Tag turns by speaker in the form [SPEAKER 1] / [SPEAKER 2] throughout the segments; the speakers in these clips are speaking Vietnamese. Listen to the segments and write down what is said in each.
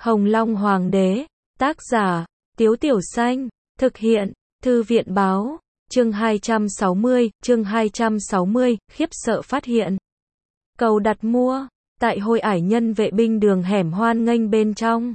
[SPEAKER 1] Hồng Long Hoàng đế, tác giả, Tiếu Tiểu Xanh, thực hiện, Thư viện báo, chương 260, khiếp sợ phát hiện. Cầu đặt mua, tại Hội Ải Nhân vệ binh đường hẻm hoan nghênh bên trong.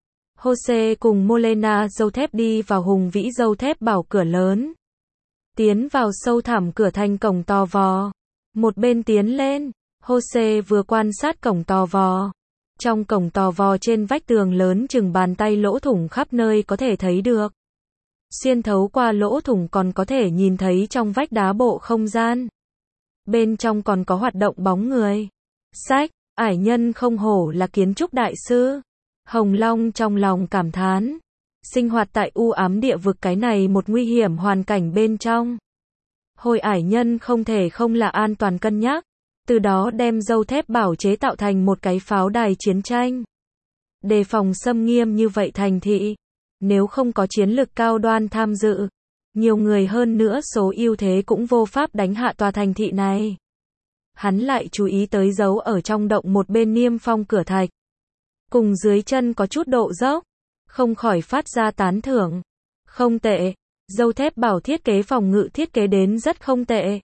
[SPEAKER 1] Jose cùng Molena dâu thép đi vào hùng vĩ dâu thép bảo cửa lớn. Tiến vào sâu thẳm cửa thành cổng to vò. Một bên tiến lên, Jose vừa quan sát cổng to vò. Trong cổng to vò trên vách tường lớn chừng bàn tay lỗ thủng khắp nơi có thể thấy được. Xuyên thấu qua lỗ thủng còn có thể nhìn thấy trong vách đá bộ không gian. Bên trong còn có hoạt động bóng người. Sách, Ải Nhân không hổ là kiến trúc đại sư. Hồng Long trong lòng cảm thán. Sinh hoạt tại u ám địa vực cái này một nguy hiểm hoàn cảnh bên trong. Hội Ải Nhân không thể không là an toàn cân nhắc. Từ đó đem dâu thép bảo chế tạo thành một cái pháo đài chiến tranh. Đề phòng xâm nghiêm như vậy thành thị. Nếu không có chiến lực cao đoan tham dự, nhiều người hơn nữa số ưu thế cũng vô pháp đánh hạ tòa thành thị này. Hắn lại chú ý tới dấu ở trong động một bên niêm phong cửa thạch. Cùng dưới chân có chút độ dốc. Không khỏi phát ra tán thưởng. Không tệ. Dâu thép bảo thiết kế phòng ngự thiết kế đến rất không tệ.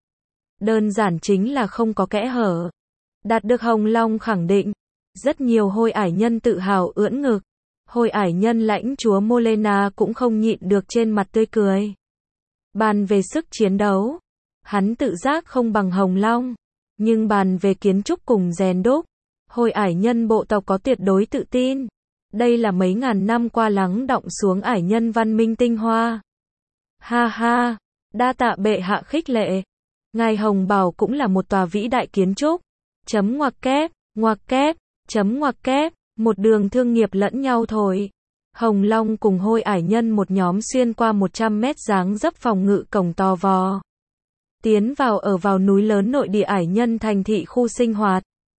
[SPEAKER 1] Đơn giản chính là không có kẽ hở. Đạt được Hồng Long khẳng định. Rất nhiều Hội Ải Nhân tự hào ưỡn ngực. Hội Ải Nhân lãnh chúa Molena cũng không nhịn được trên mặt tươi cười. Bàn về sức chiến đấu, hắn tự giác không bằng Hồng Long. Nhưng bàn về kiến trúc cùng rèn đúc, Hội Ải Nhân bộ tộc có tuyệt đối tự tin. Đây là mấy ngàn năm qua lắng đọng xuống Ải Nhân văn minh tinh hoa. Ha ha, đa tạ bệ hạ khích lệ. Ngài Hồng Bảo cũng là một tòa vĩ đại kiến trúc. Ngoặc kép, ngoặc kép, một đường thương nghiệp lẫn nhau thôi. Hồng Long cùng Hội Ải Nhân một nhóm xuyên qua 100 mét dáng dấp phòng ngự cổng to vò. Tiến vào núi lớn nội địa Ải Nhân thành thị khu sinh hoạt.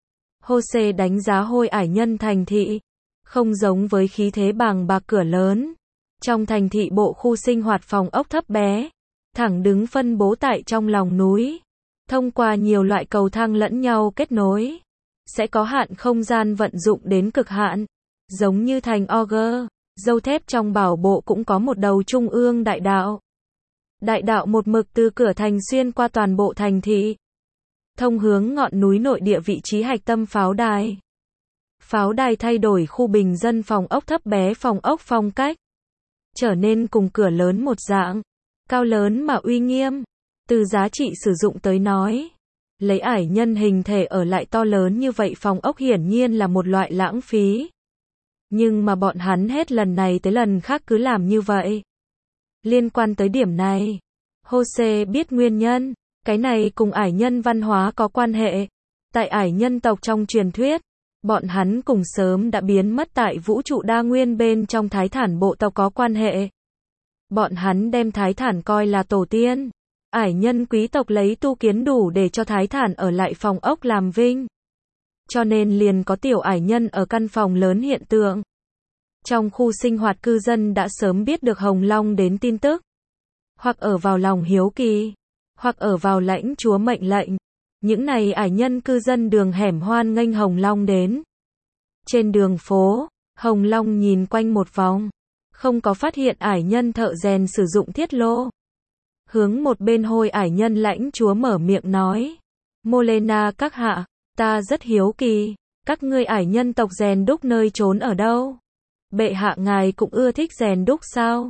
[SPEAKER 1] Jose đánh giá Hội Ải Nhân thành thị. Không giống với khí thế bàng bạc cửa lớn. Trong thành thị bộ khu sinh hoạt phòng ốc thấp bé. Thẳng đứng phân bố tại trong lòng núi. Thông qua nhiều loại cầu thang lẫn nhau kết nối. Sẽ có hạn không gian vận dụng đến cực hạn. Giống như thành Auger, dâu thép trong bảo bộ cũng có một đầu trung ương đại đạo. Đại đạo một mực từ cửa thành xuyên qua toàn bộ thành thị. Thông hướng ngọn núi nội địa vị trí hạch tâm pháo đài. Pháo đài thay đổi khu bình dân phòng ốc thấp bé phòng ốc phong cách. Trở nên cùng cửa lớn một dạng. Cao lớn mà uy nghiêm. Từ giá trị sử dụng tới nói. Lấy Ải Nhân hình thể ở lại to lớn như vậy phòng ốc hiển nhiên là một loại lãng phí. Nhưng mà bọn hắn hết lần này tới lần khác cứ làm như vậy. Liên quan tới điểm này, Jose biết nguyên nhân, cái này cùng Ải Nhân văn hóa có quan hệ. Tại Ải Nhân tộc trong truyền thuyết, bọn hắn cùng sớm đã biến mất tại vũ trụ đa nguyên bên trong Thái Thản bộ tộc có quan hệ. Bọn hắn đem Thái Thản coi là tổ tiên. Ải Nhân quý tộc lấy tu kiến đủ để cho Thái Thản ở lại phòng ốc làm vinh. Cho nên liền có tiểu Ải Nhân ở căn phòng lớn hiện tượng. Trong khu sinh hoạt cư dân đã sớm biết được Hồng Long đến tin tức. Hoặc ở vào lòng hiếu kỳ. Hoặc ở vào lãnh chúa mệnh lệnh. Những này Ải Nhân cư dân đường hẻm hoan nghênh Hồng Long đến. Trên đường phố, Hồng Long nhìn quanh một vòng. Không có phát hiện Ải Nhân thợ rèn sử dụng thiết lô. Hướng một bên Hội Ải Nhân lãnh chúa mở miệng nói. Molena các hạ, ta rất hiếu kỳ. Các ngươi Ải Nhân tộc rèn đúc nơi trốn ở đâu? Bệ hạ ngài cũng ưa thích rèn đúc sao?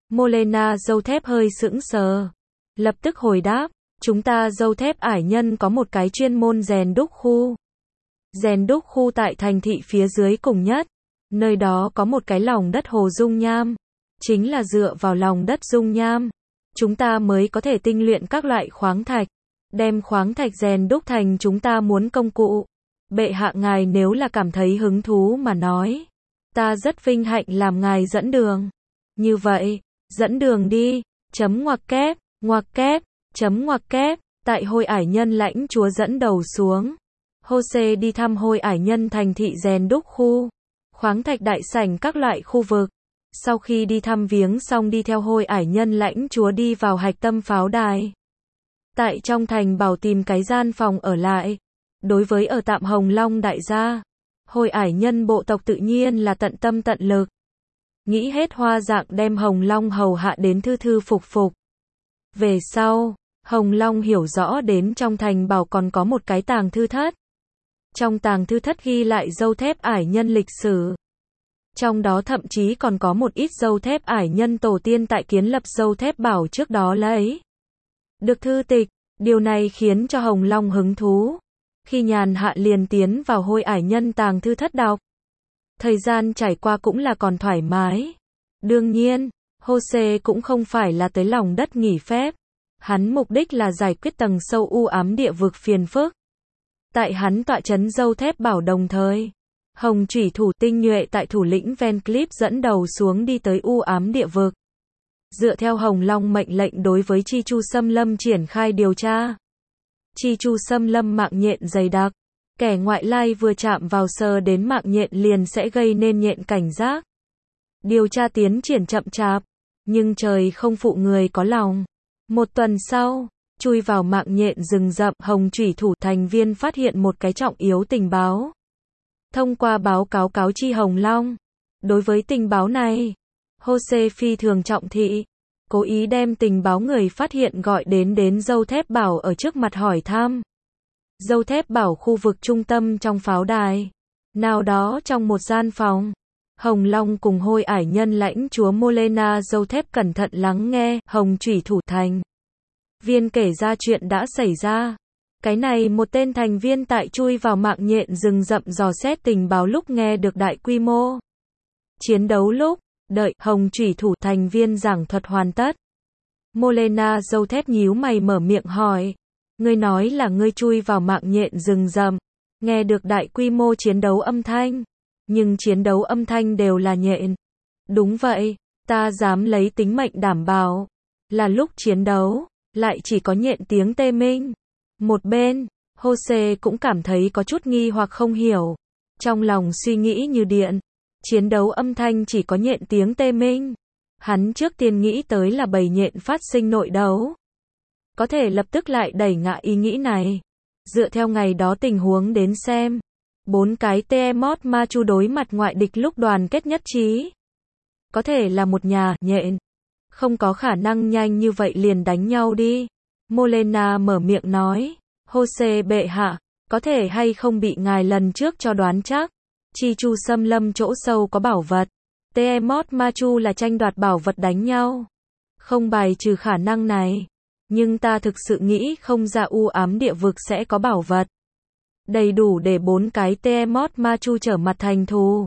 [SPEAKER 1] Molena dâu thép hơi sững sờ. Lập tức hồi đáp. Chúng ta dâu thép Ải Nhân có một cái chuyên môn rèn đúc khu. Rèn đúc khu tại thành thị phía dưới cùng nhất. Nơi đó có một cái lòng đất hồ dung nham. Chính là dựa vào lòng đất dung nham. Chúng ta mới có thể tinh luyện các loại khoáng thạch. Đem khoáng thạch rèn đúc thành chúng ta muốn công cụ. Bệ hạ ngài nếu là cảm thấy hứng thú mà nói. Ta rất vinh hạnh làm ngài dẫn đường. Như vậy, dẫn đường đi. Ngoặc kép, ngoặc kép. Tại Hội Ải Nhân lãnh chúa dẫn đầu xuống. Jose đi thăm Hội Ải Nhân thành thị rèn đúc khu. Khoáng thạch đại sảnh các loại khu vực. Sau khi đi thăm viếng xong đi theo Hội Ải Nhân lãnh chúa đi vào hạch tâm pháo đài. Tại trong thành bảo tìm cái gian phòng ở lại. Đối với ở tạm Hồng Long đại gia, Hồi ải nhân bộ tộc tự nhiên là tận tâm tận lực. Nghĩ hết hoa dạng đem Hồng Long hầu hạ đến thư thư phục phục. Về sau, Hồng Long hiểu rõ đến trong thành bảo còn có một cái tàng thư thất. Trong tàng thư thất ghi lại dâu thép ải nhân lịch sử. Trong đó thậm chí còn có một ít dâu thép ải nhân tổ tiên tại kiến lập dâu thép bảo trước đó lấy được thư tịch. Điều này khiến cho Hồng Long hứng thú. Khi nhàn hạ liền tiến vào Hồi ải nhân tàng thư thất đọc. Thời gian trải qua cũng là còn thoải mái. Đương nhiên, Jose cũng không phải là tới lòng đất nghỉ phép. Hắn mục đích là giải quyết tầng sâu u ám địa vực phiền phức. Tại hắn tọa trấn dâu thép bảo đồng thời, Hồng Chủy Thủ tinh nhuệ tại thủ lĩnh Van Cleef dẫn đầu xuống đi tới u ám địa vực. Dựa theo Hồng Long mệnh lệnh đối với Chi Chu Xâm Lâm triển khai điều tra. Chi Chu Xâm Lâm mạng nhện dày đặc. Kẻ ngoại lai vừa chạm vào sờ đến mạng nhện liền sẽ gây nên nhện cảnh giác. Điều tra tiến triển chậm chạp, nhưng trời không phụ người có lòng. Một tuần sau, chui vào mạng nhện rừng rậm, Hồng Chủy Thủ thành viên phát hiện một cái trọng yếu tình báo. Thông qua báo cáo cáo chi Hồng Long, đối với tình báo này, Jose phi thường trọng thị, cố ý đem tình báo người phát hiện gọi đến dâu thép bảo ở trước mặt hỏi thăm. Dâu thép bảo khu vực trung tâm trong pháo đài. Nào đó trong một gian phòng, Hồng Long cùng Hồi ải nhân lãnh chúa Molena dâu thép cẩn thận lắng nghe Hồng Chủy Thủ thành viên kể ra chuyện đã xảy ra. Cái này một tên thành viên tại chui vào mạng nhện rừng rậm dò xét tình báo lúc nghe được đại quy mô chiến đấu lúc đợi Hồng Chủy Thủ thành viên giảng thuật hoàn tất. Molena dâu thép nhíu mày mở miệng hỏi. Ngươi nói là ngươi chui vào mạng nhện rừng rậm, nghe được đại quy mô chiến đấu âm thanh, nhưng chiến đấu âm thanh đều là nhện. Đúng vậy, ta dám lấy tính mệnh đảm bảo, là lúc chiến đấu, lại chỉ có nhện tiếng tê minh. Một bên, Jose cũng cảm thấy có chút nghi hoặc không hiểu, trong lòng suy nghĩ như điện, chiến đấu âm thanh chỉ có nhện tiếng tê minh. Hắn trước tiên nghĩ tới là bầy nhện phát sinh nội đấu. Có thể lập tức lại đẩy ngã ý nghĩ này. Dựa theo ngày đó tình huống đến xem, 4 cái Tiamat Machu đối mặt ngoại địch lúc đoàn kết nhất trí. Có thể là một nhà nhện. Không có khả năng nhanh như vậy liền đánh nhau đi. Molena mở miệng nói. Jose bệ hạ, có thể hay không bị ngài lần trước cho đoán chắc. Chi Chu Xâm Lâm chỗ sâu có bảo vật. Tiamat Machu là tranh đoạt bảo vật đánh nhau. Không bài trừ khả năng này. Nhưng ta thực sự nghĩ không ra u ám địa vực sẽ có bảo vật. Đầy đủ để 4 cái Tiamat Machu trở mặt thành thù.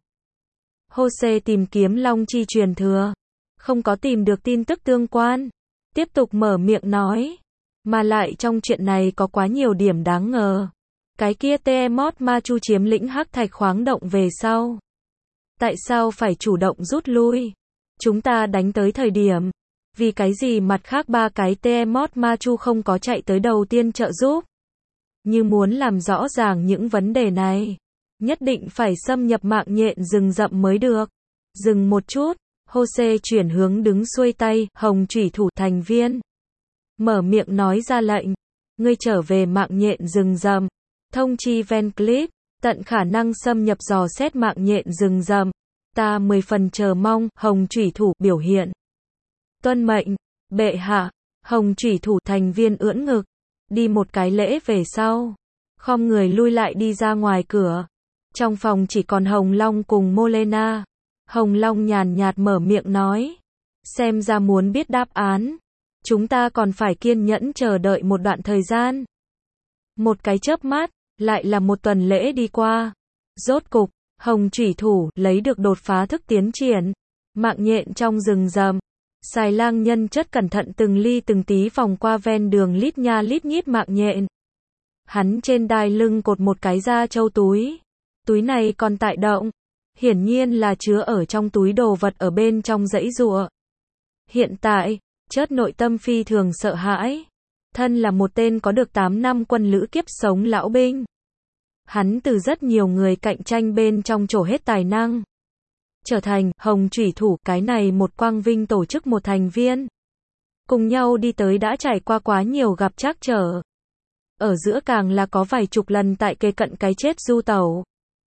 [SPEAKER 1] Jose tìm kiếm Long Chi truyền thừa. Không có tìm được tin tức tương quan. Tiếp tục mở miệng nói. Mà lại trong chuyện này có quá nhiều điểm đáng ngờ. Cái kia Tiamat Machu chiếm lĩnh hắc thạch khoáng động về sau. Tại sao phải chủ động rút lui? Chúng ta đánh tới thời điểm. Vì cái gì mặt khác 3 cái Tiamat Machu không có chạy tới đầu tiên trợ giúp? Như muốn làm rõ ràng những vấn đề này, nhất định phải xâm nhập mạng nhện rừng rậm mới được. Dừng một chút, Jose chuyển hướng đứng xuôi tay, Hồng Chủy Thủ thành viên. Mở miệng nói ra lệnh. Ngươi trở về mạng nhện rừng rậm. Thông chi Van Cleef, tận khả năng xâm nhập dò xét mạng nhện rừng rậm. Ta 10 phần chờ mong, Hồng Chủy Thủ biểu hiện. Tuân mệnh, bệ hạ. Hồng Chủy Thủ thành viên ưỡn ngực, đi một cái lễ về sau, khom người lui lại đi ra ngoài cửa. Trong phòng chỉ còn Hồng Long cùng Molena. Hồng Long nhàn nhạt mở miệng nói, xem ra muốn biết đáp án, chúng ta còn phải kiên nhẫn chờ đợi một đoạn thời gian. Một cái chớp mắt, lại là một tuần lễ đi qua. Rốt cục, Hồng Chủy Thủ lấy được đột phá thức tiến triển. Mạng nhện trong rừng rậm. Xài Lang nhân chất cẩn thận từng ly từng tí vòng qua ven đường lít nha lít nhít mạng nhện. Hắn trên đai lưng cột một cái da trâu túi. Túi này còn tại động. Hiển nhiên là chứa ở trong túi đồ vật ở bên trong giãy giụa. Hiện tại, chớt nội tâm phi thường sợ hãi. Thân là một tên có được 8 năm quân lữ kiếp sống lão binh. Hắn từ rất nhiều người cạnh tranh bên trong trổ hết tài năng. Trở thành Hồng Chủy Thủ, cái này một quang vinh tổ chức một thành viên. Cùng nhau đi tới đã trải qua quá nhiều gặp trắc trở. Ở giữa càng là có vài chục lần tại kề cận cái chết du tẩu.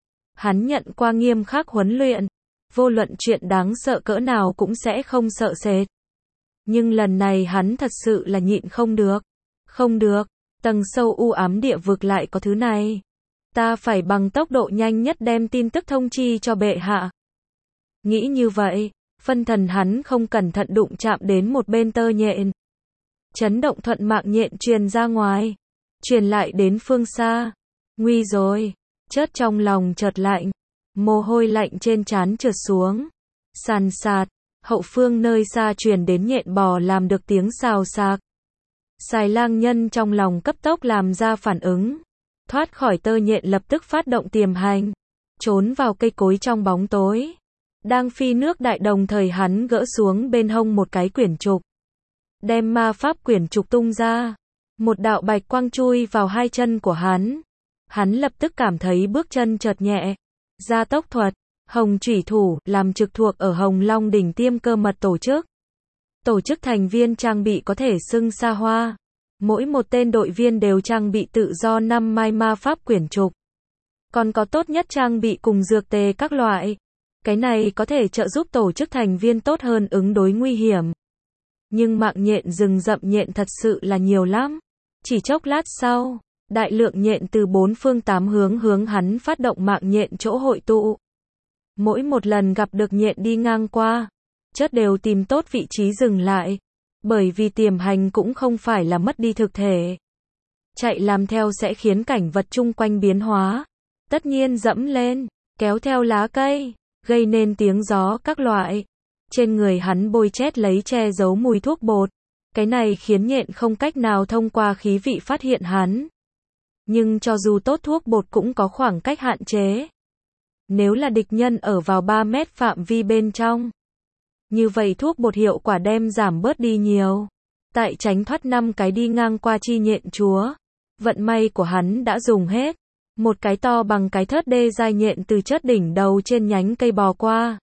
[SPEAKER 1] Hắn nhận qua nghiêm khắc huấn luyện, vô luận chuyện đáng sợ cỡ nào cũng sẽ không sợ sệt. Nhưng lần này hắn thật sự là nhịn không được. Không được, tầng sâu u ám địa vực lại có thứ này. Ta phải bằng tốc độ nhanh nhất đem tin tức thông chi cho bệ hạ. Nghĩ như vậy, phân thần hắn không cẩn thận đụng chạm đến một bên tơ nhện. Chấn động thuận mạng nhện truyền ra ngoài, truyền lại đến phương xa. Nguy rồi, chớt trong lòng chợt lạnh, mồ hôi lạnh trên trán trượt xuống. Sàn sạt, hậu phương nơi xa truyền đến nhện bò làm được tiếng xào xạc. Xài lang nhân trong lòng cấp tốc làm ra phản ứng. Thoát khỏi tơ nhện lập tức phát động tiềm hành, trốn vào cây cối trong bóng tối. Đang phi nước đại đồng thời hắn gỡ xuống bên hông một cái quyển trục. Đem ma pháp quyển trục tung ra. Một đạo bạch quang chui vào hai chân của hắn. Hắn lập tức cảm thấy bước chân chợt nhẹ. Gia tốc thuật, Hồng Chủy Thủ, làm trực thuộc ở Hồng Long đỉnh tiêm cơ mật tổ chức. Tổ chức thành viên trang bị có thể xưng xa hoa. Mỗi một tên đội viên đều trang bị tự do 5 mai ma pháp quyển trục. Còn có tốt nhất trang bị cùng dược tề các loại. Cái này có thể trợ giúp tổ chức thành viên tốt hơn ứng đối nguy hiểm. Nhưng mạng nhện rừng rậm nhện thật sự là nhiều lắm. Chỉ chốc lát sau, đại lượng nhện từ bốn phương tám hướng hắn phát động mạng nhện chỗ hội tụ. Mỗi một lần gặp được nhện đi ngang qua, chớt đều tìm tốt vị trí dừng lại. Bởi vì tiềm hành cũng không phải là mất đi thực thể. Chạy làm theo sẽ khiến cảnh vật chung quanh biến hóa. Tất nhiên dẫm lên, kéo theo lá cây, gây nên tiếng gió các loại. Trên người hắn bôi chét lấy che giấu mùi thuốc bột. Cái này khiến nhện không cách nào thông qua khí vị phát hiện hắn. Nhưng cho dù tốt thuốc bột cũng có khoảng cách hạn chế. Nếu là địch nhân ở vào 3 mét phạm vi bên trong, như vậy thuốc bột hiệu quả đem giảm bớt đi nhiều. Tại tránh thoát 5 cái đi ngang qua chi nhện chúa. Vận may của hắn đã dùng hết. Một cái to bằng cái thớt đê dai nhện từ chớt đỉnh đầu trên nhánh cây bò qua.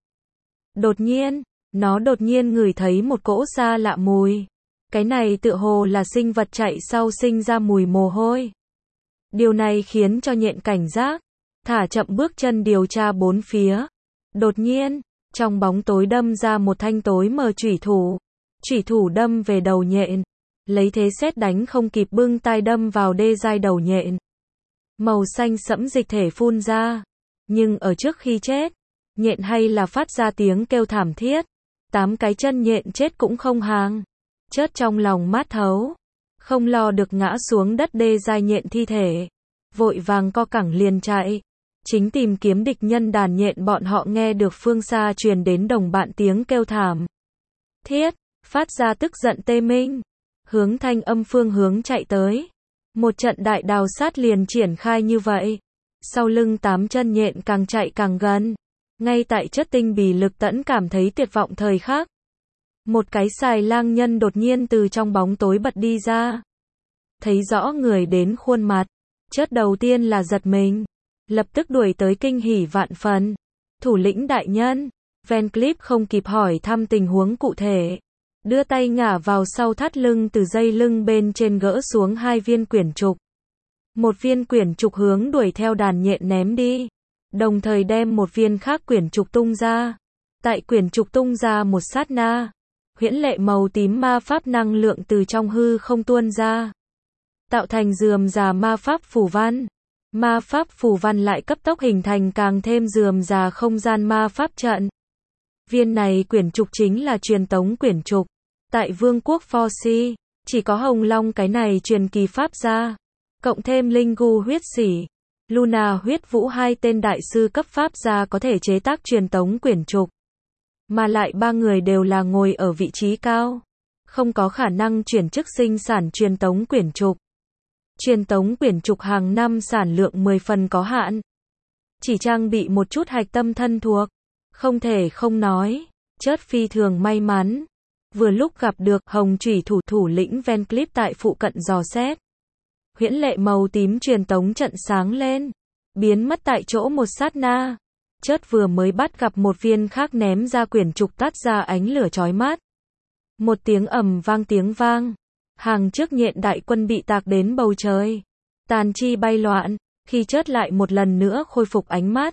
[SPEAKER 1] Đột nhiên, nó đột nhiên ngửi thấy một cỗ xa lạ mùi. Cái này tựa hồ là sinh vật chạy sau sinh ra mùi mồ hôi. Điều này khiến cho nhện cảnh giác, thả chậm bước chân điều tra bốn phía. Đột nhiên, trong bóng tối đâm ra một thanh tối mờ chủy thủ. Chủy thủ đâm về đầu nhện. Lấy thế sét đánh không kịp bưng tay đâm vào đê dai đầu nhện. Màu xanh sẫm dịch thể phun ra. Nhưng ở trước khi chết, nhện hay là phát ra tiếng kêu thảm thiết. 8 cái chân nhện chết cũng không hàng. Chớt trong lòng mát thấu. Không lo được ngã xuống đất đê dai nhện thi thể. Vội vàng co cẳng liền chạy. Chính tìm kiếm địch nhân đàn nhện bọn họ nghe được phương xa truyền đến đồng bạn tiếng kêu thảm thiết, phát ra tức giận tê minh. Hướng thanh âm phương hướng chạy tới. Một trận đại đào sát liền triển khai như vậy. Sau lưng 8 chân nhện càng chạy càng gần. Ngay tại chất tinh bì lực tẫn cảm thấy tuyệt vọng thời khắc. Một cái xài lang nhân đột nhiên từ trong bóng tối bật đi ra. Thấy rõ người đến khuôn mặt. Chớt đầu tiên là giật mình. Lập tức đuổi tới kinh hỉ vạn phần. Thủ lĩnh đại nhân. Van Cleef không kịp hỏi thăm tình huống cụ thể. Đưa tay ngả vào sau thắt lưng từ dây lưng bên trên gỡ xuống 2 viên quyển trục. Một viên quyển trục hướng đuổi theo đàn nhện ném đi. Đồng thời đem một viên khác quyển trục tung ra. Tại quyển trục tung ra một sát na. Huyễn lệ màu tím ma pháp năng lượng từ trong hư không tuôn ra. Tạo thành rườm rà ma pháp phù văn. Ma pháp phù văn lại cấp tốc hình thành càng thêm rườm rà không gian ma pháp trận. Viên này quyển trục chính là truyền tống quyển trục. Tại vương quốc Foxy, chỉ có Hồng Long cái này truyền kỳ pháp ra. Cộng thêm Linh Gu huyết sỉ, Luna huyết vũ 2 tên đại sư cấp pháp gia có thể chế tác truyền tống quyển trục. Mà lại 3 người đều là ngồi ở vị trí cao. Không có khả năng chuyển chức sinh sản truyền tống quyển trục. Truyền tống quyển trục hàng năm sản lượng 10 phần có hạn. Chỉ trang bị một chút hạch tâm thân thuộc. Không thể không nói, chớt phi thường may mắn. Vừa lúc gặp được Hồng Chủy Thủ thủ lĩnh Van Cleef tại phụ cận dò xét. Huyễn lệ màu tím truyền tống trận sáng lên. Biến mất tại chỗ một sát na. Chớt vừa mới bắt gặp một viên khác ném ra quyển trục tắt ra ánh lửa chói mắt. Một tiếng ầm vang tiếng vang. Hàng trước nhện đại quân bị tạc đến bầu trời. Tàn chi bay loạn. Khi chớt lại một lần nữa khôi phục ánh mắt.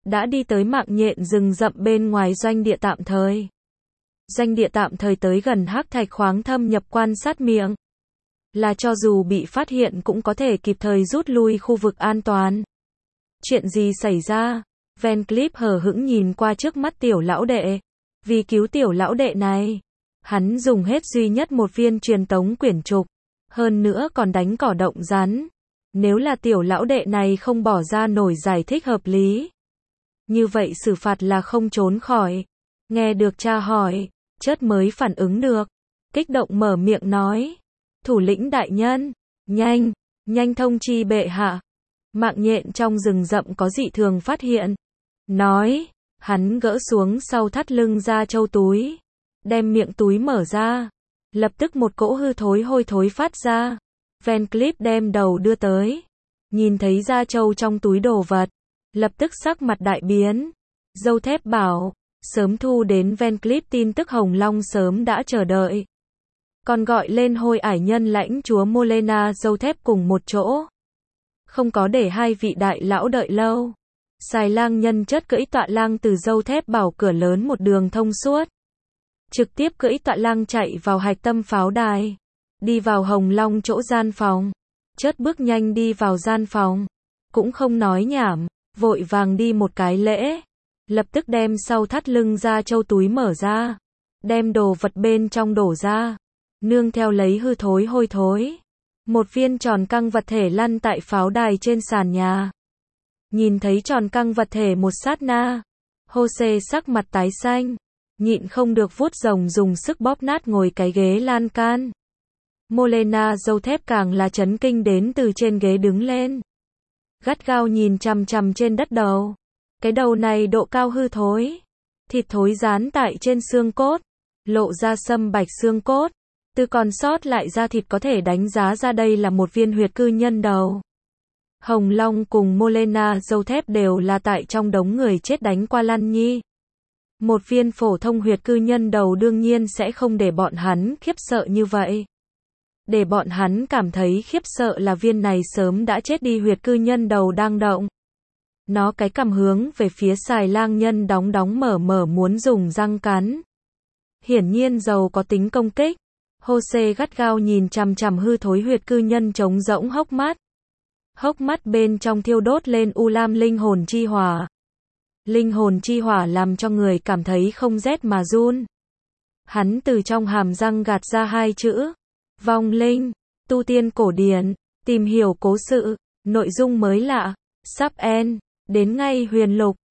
[SPEAKER 1] đã đi tới mạng nhện rừng rậm bên ngoài doanh địa tạm thời. Doanh địa tạm thời tới gần hắc thạch khoáng thâm nhập quan sát miệng. Là cho dù bị phát hiện cũng có thể kịp thời rút lui khu vực an toàn. Chuyện gì xảy ra? Van Cleef hờ hững nhìn qua trước mắt tiểu lão đệ. Vì cứu tiểu lão đệ này, hắn dùng hết duy nhất một viên truyền tống quyển trục. Hơn nữa còn đánh cỏ động rắn. Nếu là tiểu lão đệ này không bỏ ra nổi giải thích hợp lý, như vậy xử phạt là không trốn khỏi. Nghe được cha hỏi, chớt mới phản ứng được. Kích động mở miệng nói. Thủ lĩnh đại nhân, nhanh thông chi bệ hạ. Mạng nhện trong rừng rậm có dị thường phát hiện. Nói, hắn gỡ xuống sau thắt lưng ra châu túi. Đem miệng túi mở ra. Lập tức một cỗ hư thối hôi thối phát ra. Van Cleef đem đầu đưa tới. Nhìn thấy da trâu trong túi đồ vật. Lập tức sắc mặt đại biến. Dâu thép bảo, sớm thu đến Van Cleef tin tức Hồng Long sớm đã chờ đợi. Còn gọi lên Hôi Ải Nhân lãnh chúa Molena dâu thép cùng một chỗ. Không có để hai vị đại lão đợi lâu. Xài lang nhân chất cưỡi tọa lang từ dâu thép bảo cửa lớn một đường thông suốt. Trực tiếp cưỡi tọa lang chạy vào hạch tâm pháo đài. Đi vào Hồng Long chỗ gian phòng. Chớt bước nhanh đi vào gian phòng. Cũng không nói nhảm, vội vàng đi một cái lễ. Lập tức đem sau thắt lưng ra châu túi mở ra. Đem đồ vật bên trong đổ ra. Nương theo lấy hư thối hôi thối. Một viên tròn căng vật thể lăn tại pháo đài trên sàn nhà. Nhìn thấy tròn căng vật thể một sát na. Jose sắc mặt tái xanh. Nhịn không được vuốt rồng dùng sức bóp nát ngồi cái ghế lan can. Molena dâu thép càng là chấn kinh đến từ trên ghế đứng lên. Gắt gao nhìn chằm chằm trên đất đầu. Cái đầu này độ cao hư thối. Thịt thối dán tại trên xương cốt. Lộ ra sâm bạch xương cốt. Từ còn sót lại da thịt có thể đánh giá ra đây là một viên huyệt cư nhân đầu. Hồng Long cùng Molena dâu thép đều là tại trong đống người chết đánh qua lăn nhi. Một viên phổ thông huyệt cư nhân đầu đương nhiên sẽ không để bọn hắn khiếp sợ như vậy. Để bọn hắn cảm thấy khiếp sợ là viên này sớm đã chết đi huyệt cư nhân đầu đang động. Nó cái cằm hướng về phía xài lang nhân đóng mở muốn dùng răng cắn. Hiển nhiên dầu có tính công kích. Jose gắt gao nhìn chằm chằm hư thối huyệt cư nhân trống rỗng hốc mắt. Hốc mắt bên trong thiêu đốt lên u lam linh hồn chi hỏa. Linh hồn chi hỏa làm cho người cảm thấy không rét mà run. Hắn từ trong hàm răng gạt ra hai chữ. Vong linh, tu tiên cổ điển, tìm hiểu cố sự, nội dung mới lạ, sắp end, đến ngay huyền lục.